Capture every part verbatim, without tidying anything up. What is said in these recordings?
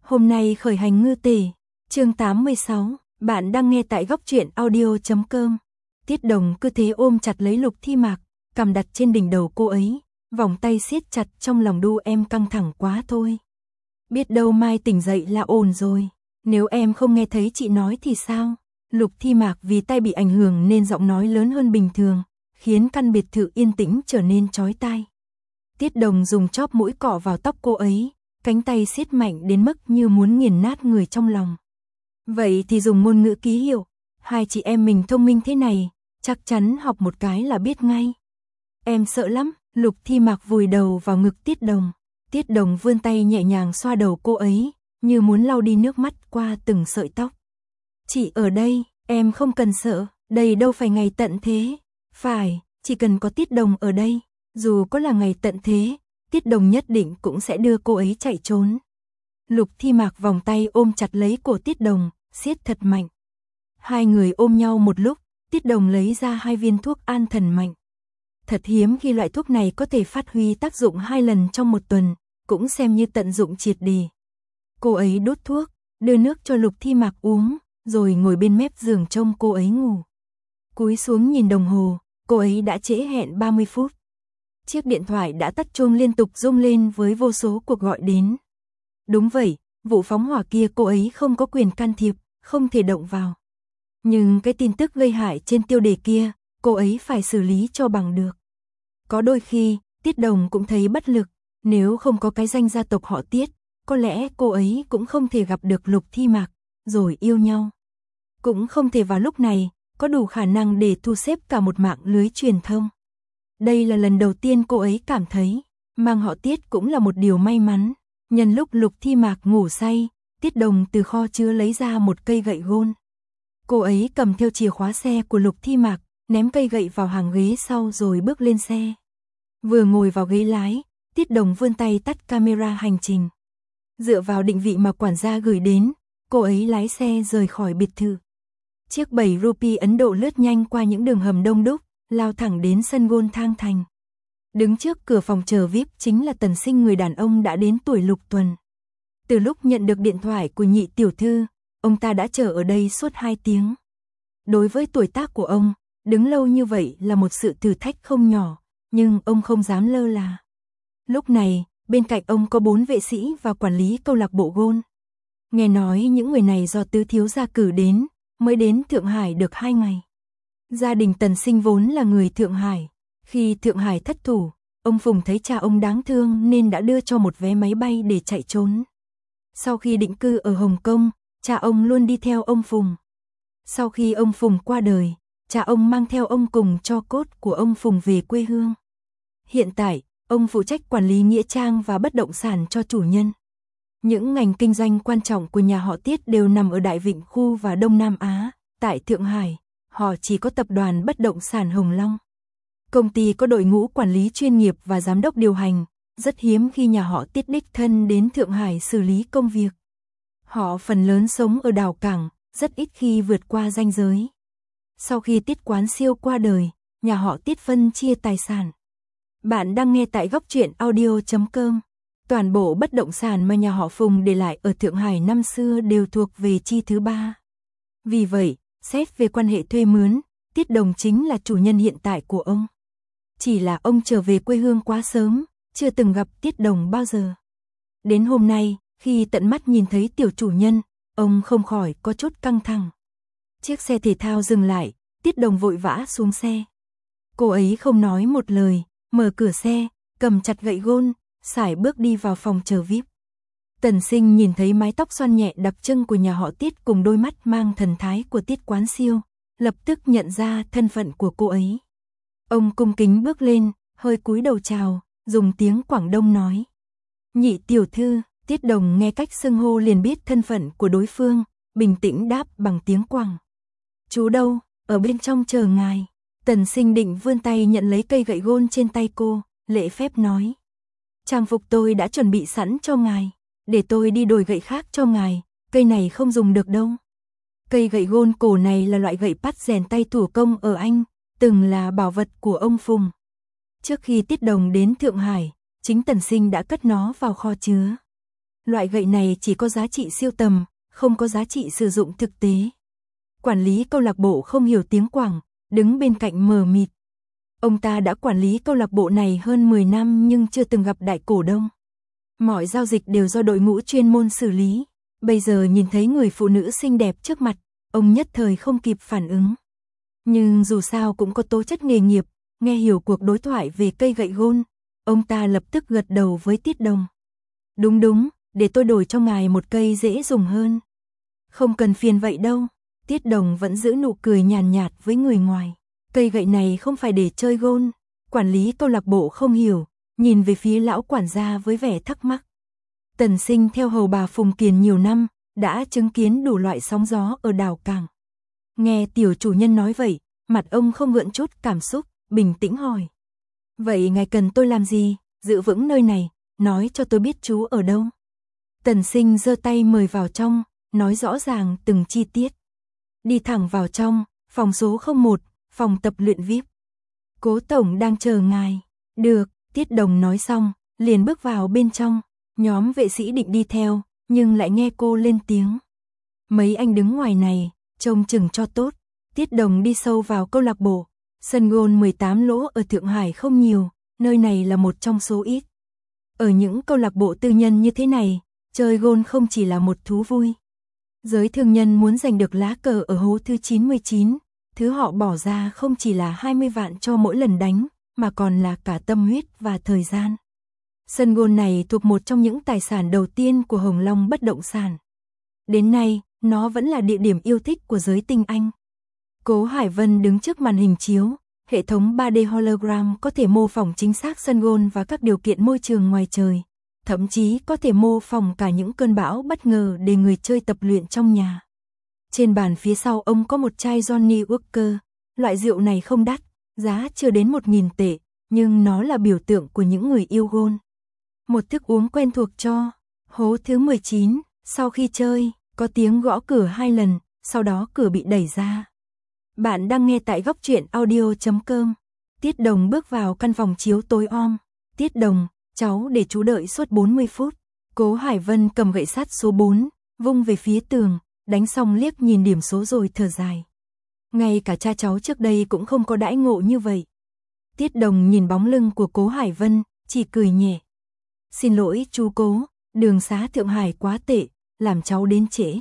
Hôm nay khởi hành ngư tề, chương tám mươi sáu, bạn đang nghe tại góc truyện audio chấm com. Tiết Đồng cứ thế ôm chặt lấy Lục Thi Mạc, cầm đặt trên đỉnh đầu cô ấy, vòng tay siết chặt trong lòng đu em căng thẳng quá thôi. Biết đâu mai tỉnh dậy là ổn rồi, nếu em không nghe thấy chị nói thì sao? Lục Thi Mạc vì tay bị ảnh hưởng nên giọng nói lớn hơn bình thường, khiến căn biệt thự yên tĩnh trở nên chói tai. Tiết Đồng dùng chóp mũi cọ vào tóc cô ấy, cánh tay siết mạnh đến mức như muốn nghiền nát người trong lòng. Vậy thì dùng ngôn ngữ ký hiệu, hai chị em mình thông minh thế này, chắc chắn học một cái là biết ngay. Em sợ lắm, Lục Thi Mạc vùi đầu vào ngực Tiết Đồng. Tiết Đồng vươn tay nhẹ nhàng xoa đầu cô ấy, như muốn lau đi nước mắt qua từng sợi tóc. Chị ở đây, em không cần sợ, đây đâu phải ngày tận thế. Phải, chỉ cần có Tiết Đồng ở đây, dù có là ngày tận thế, Tiết Đồng nhất định cũng sẽ đưa cô ấy chạy trốn. Lục Thi Mạc vòng tay ôm chặt lấy cổ Tiết Đồng, siết thật mạnh. Hai người ôm nhau một lúc, Tiết Đồng lấy ra hai viên thuốc an thần mạnh. Thật hiếm khi loại thuốc này có thể phát huy tác dụng hai lần trong một tuần, cũng xem như tận dụng triệt để. Cô ấy đốt thuốc, đưa nước cho Lục Thi Mạc uống, rồi ngồi bên mép giường trông cô ấy ngủ. Cúi xuống nhìn đồng hồ, cô ấy đã trễ hẹn ba mươi phút. Chiếc điện thoại đã tắt chuông liên tục rung lên với vô số cuộc gọi đến. Đúng vậy, vụ phóng hỏa kia cô ấy không có quyền can thiệp, không thể động vào. Nhưng cái tin tức gây hại trên tiêu đề kia, cô ấy phải xử lý cho bằng được. Có đôi khi, Tiết Đồng cũng thấy bất lực, nếu không có cái danh gia tộc họ Tiết, có lẽ cô ấy cũng không thể gặp được Lục Thi Mạc, rồi yêu nhau. Cũng không thể vào lúc này, có đủ khả năng để thu xếp cả một mạng lưới truyền thông. Đây là lần đầu tiên cô ấy cảm thấy, mang họ Tiết cũng là một điều may mắn. Nhân lúc Lục Thi Mạc ngủ say, Tiết Đồng từ kho chứa lấy ra một cây gậy gôn. Cô ấy cầm theo chìa khóa xe của Lục Thi Mạc, ném cây gậy vào hàng ghế sau rồi bước lên xe. Vừa ngồi vào ghế lái, Tiết Đồng vươn tay tắt camera hành trình. Dựa vào định vị mà quản gia gửi đến, cô ấy lái xe rời khỏi biệt thự. Chiếc bảy rupee Ấn Độ lướt nhanh qua những đường hầm đông đúc, lao thẳng đến sân gôn Thang Thành. Đứng trước cửa phòng chờ vi ai pi chính là Tần Sinh, người đàn ông đã đến tuổi lục tuần. Từ lúc nhận được điện thoại của nhị tiểu thư, ông ta đã chờ ở đây suốt hai tiếng. Đối với tuổi tác của ông, đứng lâu như vậy là một sự thử thách không nhỏ, nhưng ông không dám lơ là. Lúc này, bên cạnh ông có bốn vệ sĩ và quản lý câu lạc bộ gôn. Nghe nói những người này do tứ thiếu gia cử đến, mới đến Thượng Hải được hai ngày. Gia đình Tần Sinh vốn là người Thượng Hải. Khi Thượng Hải thất thủ, ông Phùng thấy cha ông đáng thương nên đã đưa cho một vé máy bay để chạy trốn. Sau khi định cư ở Hồng Kông, cha ông luôn đi theo ông Phùng. Sau khi ông Phùng qua đời, cha ông mang theo ông cùng tro cốt của ông Phùng về quê hương. Hiện tại, ông phụ trách quản lý nghĩa trang và bất động sản cho chủ nhân. Những ngành kinh doanh quan trọng của nhà họ Tiết đều nằm ở Đại Vịnh khu và Đông Nam Á. Tại Thượng Hải, họ chỉ có tập đoàn bất động sản Hồng Long. Công ty có đội ngũ quản lý chuyên nghiệp và giám đốc điều hành, rất hiếm khi nhà họ Tiết đích thân đến Thượng Hải xử lý công việc. Họ phần lớn sống ở đảo cảng, rất ít khi vượt qua ranh giới. Sau khi Tiết Quán Siêu qua đời, nhà họ Tiết phân chia tài sản. Bạn đang nghe tại góc truyện audio chấm com. Toàn bộ bất động sản mà nhà họ Phùng để lại ở Thượng Hải năm xưa đều thuộc về chi thứ ba. Vì vậy, xét về quan hệ thuê mướn, Tiết Đồng chính là chủ nhân hiện tại của ông. Chỉ là ông trở về quê hương quá sớm, chưa từng gặp Tiết Đồng bao giờ. Đến hôm nay, khi tận mắt nhìn thấy tiểu chủ nhân, ông không khỏi có chút căng thẳng. Chiếc xe thể thao dừng lại, Tiết Đồng vội vã xuống xe. Cô ấy không nói một lời, mở cửa xe, cầm chặt gậy gôn, sải bước đi vào phòng chờ vi ai pi. Tần Sinh nhìn thấy mái tóc xoăn nhẹ đặc trưng của nhà họ Tiết cùng đôi mắt mang thần thái của Tiết Quán Siêu, lập tức nhận ra thân phận của cô ấy. Ông cung kính bước lên, hơi cúi đầu chào, dùng tiếng Quảng Đông nói. Nhị tiểu thư. Tiết Đồng nghe cách xưng hô liền biết thân phận của đối phương, bình tĩnh đáp bằng tiếng Quảng. Chú đâu, ở bên trong chờ ngài. Tần Sinh định vươn tay nhận lấy cây gậy gôn trên tay cô, lễ phép nói. Trang phục tôi đã chuẩn bị sẵn cho ngài, để tôi đi đổi gậy khác cho ngài, cây này không dùng được đâu. Cây gậy gôn cổ này là loại gậy bắt rèn tay thủ công ở Anh, từng là bảo vật của ông Phùng. Trước khi Tiết Đồng đến Thượng Hải, chính Tần Sinh đã cất nó vào kho chứa. Loại gậy này chỉ có giá trị sưu tầm, không có giá trị sử dụng thực tế. Quản lý câu lạc bộ không hiểu tiếng Quảng, đứng bên cạnh mờ mịt. Ông ta đã quản lý câu lạc bộ này hơn mười năm nhưng chưa từng gặp đại cổ đông. Mọi giao dịch đều do đội ngũ chuyên môn xử lý. Bây giờ nhìn thấy người phụ nữ xinh đẹp trước mặt, ông nhất thời không kịp phản ứng. Nhưng dù sao cũng có tố chất nghề nghiệp, nghe hiểu cuộc đối thoại về cây gậy gôn, ông ta lập tức gật đầu với Tiết Đồng. Đúng đúng, để tôi đổi cho ngài một cây dễ dùng hơn. Không cần phiền vậy đâu. Tiết Đồng vẫn giữ nụ cười nhàn nhạt với người ngoài. Cây gậy này không phải để chơi gôn. Quản lý câu lạc bộ không hiểu, nhìn về phía lão quản gia với vẻ thắc mắc. Tần Sinh theo hầu bà Phùng Kiền nhiều năm, đã chứng kiến đủ loại sóng gió ở đảo cảng. Nghe tiểu chủ nhân nói vậy, mặt ông không gợn chút cảm xúc, bình tĩnh hỏi. Vậy ngài cần tôi làm gì? Giữ vững nơi này, nói cho tôi biết chú ở đâu. Tần Sinh giơ tay mời vào trong, nói rõ ràng từng chi tiết. Đi thẳng vào trong, phòng số không một, phòng tập luyện vi ai pi. Cố tổng đang chờ ngài. Được, Tiết Đồng nói xong, liền bước vào bên trong. Nhóm vệ sĩ định đi theo, nhưng lại nghe cô lên tiếng. Mấy anh đứng ngoài này, trông chừng cho tốt. Tiết Đồng đi sâu vào câu lạc bộ. Sân gôn mười tám lỗ ở Thượng Hải không nhiều, nơi này là một trong số ít. Ở những câu lạc bộ tư nhân như thế này, chơi gôn không chỉ là một thú vui. Giới thương nhân muốn giành được lá cờ ở hố thứ chín mươi chín, thứ họ bỏ ra không chỉ là hai mươi vạn cho mỗi lần đánh, mà còn là cả tâm huyết và thời gian. Sân gôn này thuộc một trong những tài sản đầu tiên của Hồng Long bất động sản. Đến nay, nó vẫn là địa điểm yêu thích của giới tinh anh. Cố Hải Vân đứng trước màn hình chiếu, hệ thống ba D hologram có thể mô phỏng chính xác sân gôn và các điều kiện môi trường ngoài trời, thậm chí có thể mô phỏng cả những cơn bão bất ngờ để người chơi tập luyện trong nhà. Trên bàn phía sau ông có một chai Johnny Walker, loại rượu này không đắt, giá chưa đến một nghìn tệ, nhưng nó là biểu tượng của những người yêu gôn. Một thức uống quen thuộc cho hố thứ mười chín, sau khi chơi, có tiếng gõ cửa hai lần, sau đó cửa bị đẩy ra. Bạn đang nghe tại góc truyện audio chấm com. Tiết Đồng bước vào căn phòng chiếu tối om. Tiết Đồng, cháu để chú đợi suốt bốn mươi phút. Cố Hải Vân cầm gậy sắt số bốn, vung về phía tường, đánh xong liếc nhìn điểm số rồi thở dài. Ngay cả cha cháu trước đây cũng không có đãi ngộ như vậy. Tiết Đồng nhìn bóng lưng của Cố Hải Vân, chỉ cười nhẹ. Xin lỗi chú Cố, đường xá Thượng Hải quá tệ, làm cháu đến trễ.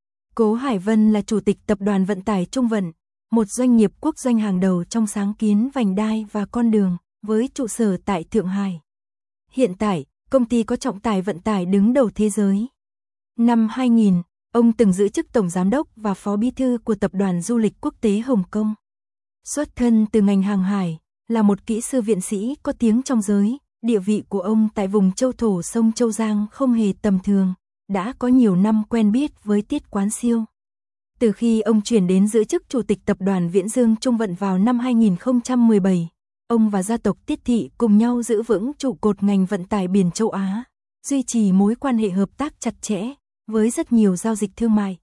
Cố Hải Vân là chủ tịch tập đoàn vận tải Trung Vận, một doanh nghiệp quốc doanh hàng đầu trong sáng kiến vành đai và con đường, với trụ sở tại Thượng Hải. Hiện tại, công ty có trọng tài vận tải đứng đầu thế giới. Năm hai nghìn, ông từng giữ chức tổng giám đốc và phó bí thư của tập đoàn du lịch quốc tế Hồng Kông. Xuất thân từ ngành hàng hải, là một kỹ sư viện sĩ có tiếng trong giới, địa vị của ông tại vùng châu thổ sông Châu Giang không hề tầm thường, đã có nhiều năm quen biết với Tiết Quán Siêu. Từ khi ông chuyển đến giữ chức chủ tịch tập đoàn Viễn Dương Trung Vận vào năm hai nghìn không trăm mười bảy, ông và gia tộc Tiết Thị cùng nhau giữ vững trụ cột ngành vận tải biển châu Á, duy trì mối quan hệ hợp tác chặt chẽ với rất nhiều giao dịch thương mại.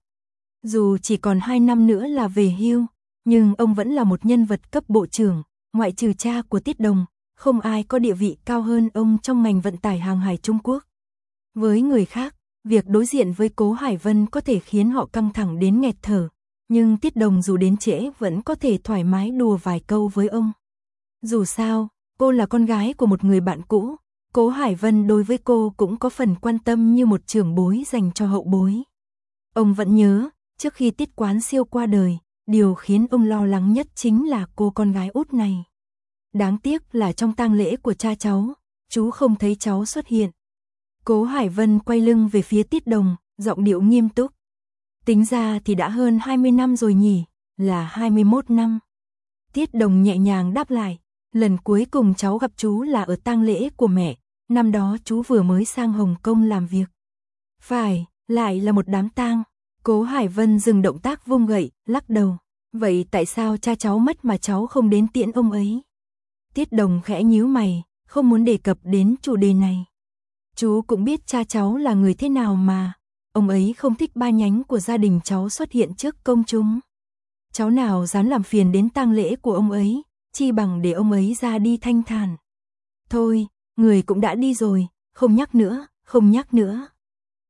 Dù chỉ còn hai năm nữa là về hưu, nhưng ông vẫn là một nhân vật cấp bộ trưởng, ngoại trừ cha của Tiết Đồng, không ai có địa vị cao hơn ông trong ngành vận tải hàng hải Trung Quốc. Với người khác, việc đối diện với Cố Hải Vân có thể khiến họ căng thẳng đến nghẹt thở, nhưng Tiết Đồng dù đến trễ vẫn có thể thoải mái đùa vài câu với ông. Dù sao, cô là con gái của một người bạn cũ, Cố Hải Vân đối với cô cũng có phần quan tâm như một trưởng bối dành cho hậu bối. Ông vẫn nhớ, trước khi Tiết Quán Siêu qua đời, điều khiến ông lo lắng nhất chính là cô con gái út này. Đáng tiếc là trong tang lễ của cha cháu, chú không thấy cháu xuất hiện. Cố Hải Vân quay lưng về phía Tiết Đồng, giọng điệu nghiêm túc. Tính ra thì đã hơn hai mươi năm rồi nhỉ, là hai mươi mốt năm. Tiết Đồng nhẹ nhàng đáp lại, lần cuối cùng cháu gặp chú là ở tang lễ của mẹ, năm đó chú vừa mới sang Hồng Kông làm việc. Phải, lại là một đám tang. Cố Hải Vân dừng động tác vung gậy, lắc đầu. Vậy tại sao cha cháu mất mà cháu không đến tiễn ông ấy? Tiết Đồng khẽ nhíu mày, không muốn đề cập đến chủ đề này. Chú cũng biết cha cháu là người thế nào mà, ông ấy không thích ba nhánh của gia đình cháu xuất hiện trước công chúng. Cháu nào dám làm phiền đến tang lễ của ông ấy, chi bằng để ông ấy ra đi thanh thản. Thôi, người cũng đã đi rồi, không nhắc nữa, không nhắc nữa.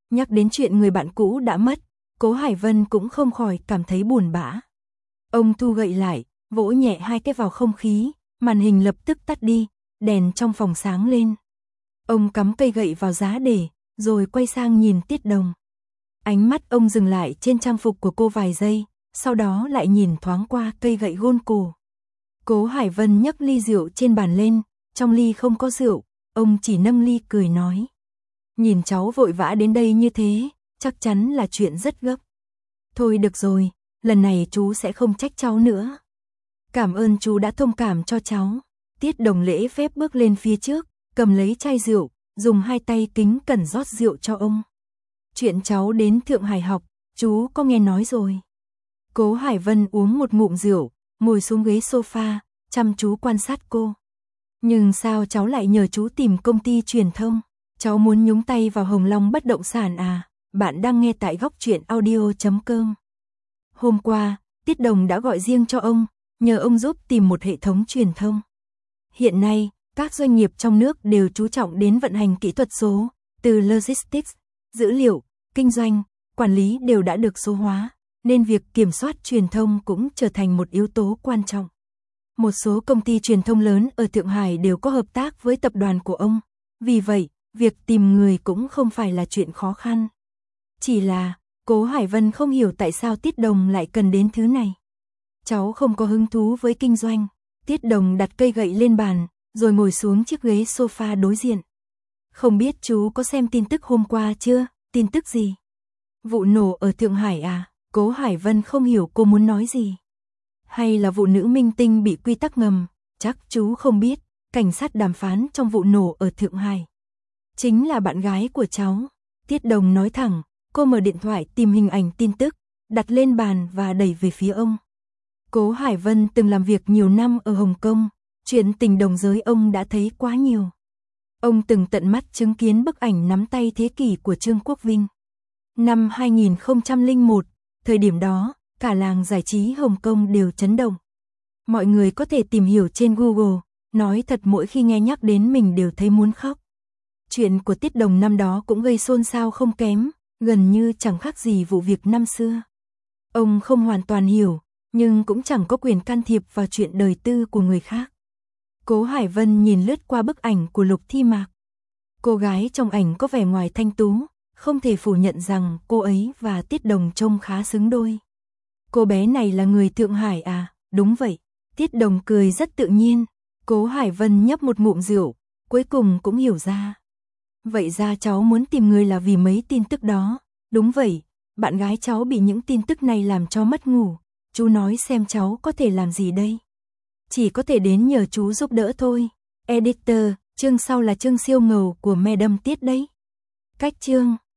Nhắc đến chuyện người bạn cũ đã mất, Cố Hải Vân cũng không khỏi cảm thấy buồn bã. Ông thu gậy lại, vỗ nhẹ hai cái vào không khí, màn hình lập tức tắt đi, đèn trong phòng sáng lên. Ông cắm cây gậy vào giá để, rồi quay sang nhìn Tiết Đồng. Ánh mắt ông dừng lại trên trang phục của cô vài giây, sau đó lại nhìn thoáng qua cây gậy gôn cổ. Cố Hải Vân nhấc ly rượu trên bàn lên, trong ly không có rượu, ông chỉ nâng ly cười nói. Nhìn cháu vội vã đến đây như thế, chắc chắn là chuyện rất gấp. Thôi được rồi, lần này chú sẽ không trách cháu nữa. Cảm ơn chú đã thông cảm cho cháu. Tiết Đồng lễ phép bước lên phía trước, cầm lấy chai rượu, dùng hai tay kính cẩn rót rượu cho ông. Chuyện cháu đến Thượng Hải học, chú có nghe nói rồi. Cố Hải Vân uống một ngụm rượu, ngồi xuống ghế sofa, chăm chú quan sát cô. Nhưng sao cháu lại nhờ chú tìm công ty truyền thông? Cháu muốn nhúng tay vào Hồng Long bất động sản à? Bạn đang nghe tại góc truyện audio chấm com. Hôm qua, Tiết Đồng đã gọi riêng cho ông, nhờ ông giúp tìm một hệ thống truyền thông. Hiện nay, các doanh nghiệp trong nước đều chú trọng đến vận hành kỹ thuật số, từ logistics, dữ liệu, kinh doanh, quản lý đều đã được số hóa, nên việc kiểm soát truyền thông cũng trở thành một yếu tố quan trọng. Một số công ty truyền thông lớn ở Thượng Hải đều có hợp tác với tập đoàn của ông, vì vậy, việc tìm người cũng không phải là chuyện khó khăn. Chỉ là, Cố Hải Vân không hiểu tại sao Tiết Đồng lại cần đến thứ này. Cháu không có hứng thú với kinh doanh. Tiết Đồng đặt cây gậy lên bàn, rồi ngồi xuống chiếc ghế sofa đối diện. Không biết chú có xem tin tức hôm qua chưa? Tin tức gì? Vụ nổ ở Thượng Hải à? Cố Hải Vân không hiểu cô muốn nói gì. Hay là vụ nữ minh tinh bị quy tắc ngầm? Chắc chú không biết, cảnh sát đàm phán trong vụ nổ ở Thượng Hải chính là bạn gái của cháu. Tiết Đồng nói thẳng, cô mở điện thoại tìm hình ảnh tin tức, đặt lên bàn và đẩy về phía ông. Cố Hải Vân từng làm việc nhiều năm ở Hồng Kông, chuyện tình đồng giới ông đã thấy quá nhiều. Ông từng tận mắt chứng kiến bức ảnh nắm tay thế kỷ của Trương Quốc Vinh. Năm hai nghìn không trăm lẻ một, thời điểm đó, cả làng giải trí Hồng Kông đều chấn động. Mọi người có thể tìm hiểu trên Google, nói thật mỗi khi nghe nhắc đến mình đều thấy muốn khóc. Chuyện của Tiết Đồng năm đó cũng gây xôn xao không kém, gần như chẳng khác gì vụ việc năm xưa. Ông không hoàn toàn hiểu, nhưng cũng chẳng có quyền can thiệp vào chuyện đời tư của người khác. Cố Hải Vân nhìn lướt qua bức ảnh của Lục Thi Mạc. Cô gái trong ảnh có vẻ ngoài thanh tú, không thể phủ nhận rằng cô ấy và Tiết Đồng trông khá xứng đôi. Cô bé này là người Thượng Hải à? Đúng vậy. Tiết Đồng cười rất tự nhiên. Cố Hải Vân nhấp một ngụm rượu, cuối cùng cũng hiểu ra. Vậy ra cháu muốn tìm người là vì mấy tin tức đó. Đúng vậy, bạn gái cháu bị những tin tức này làm cho mất ngủ. Chú nói xem cháu có thể làm gì đây? Chỉ có thể đến nhờ chú giúp đỡ thôi. Editor, chương sau là chương siêu ngầu của Madam Tiết đấy. Cách chương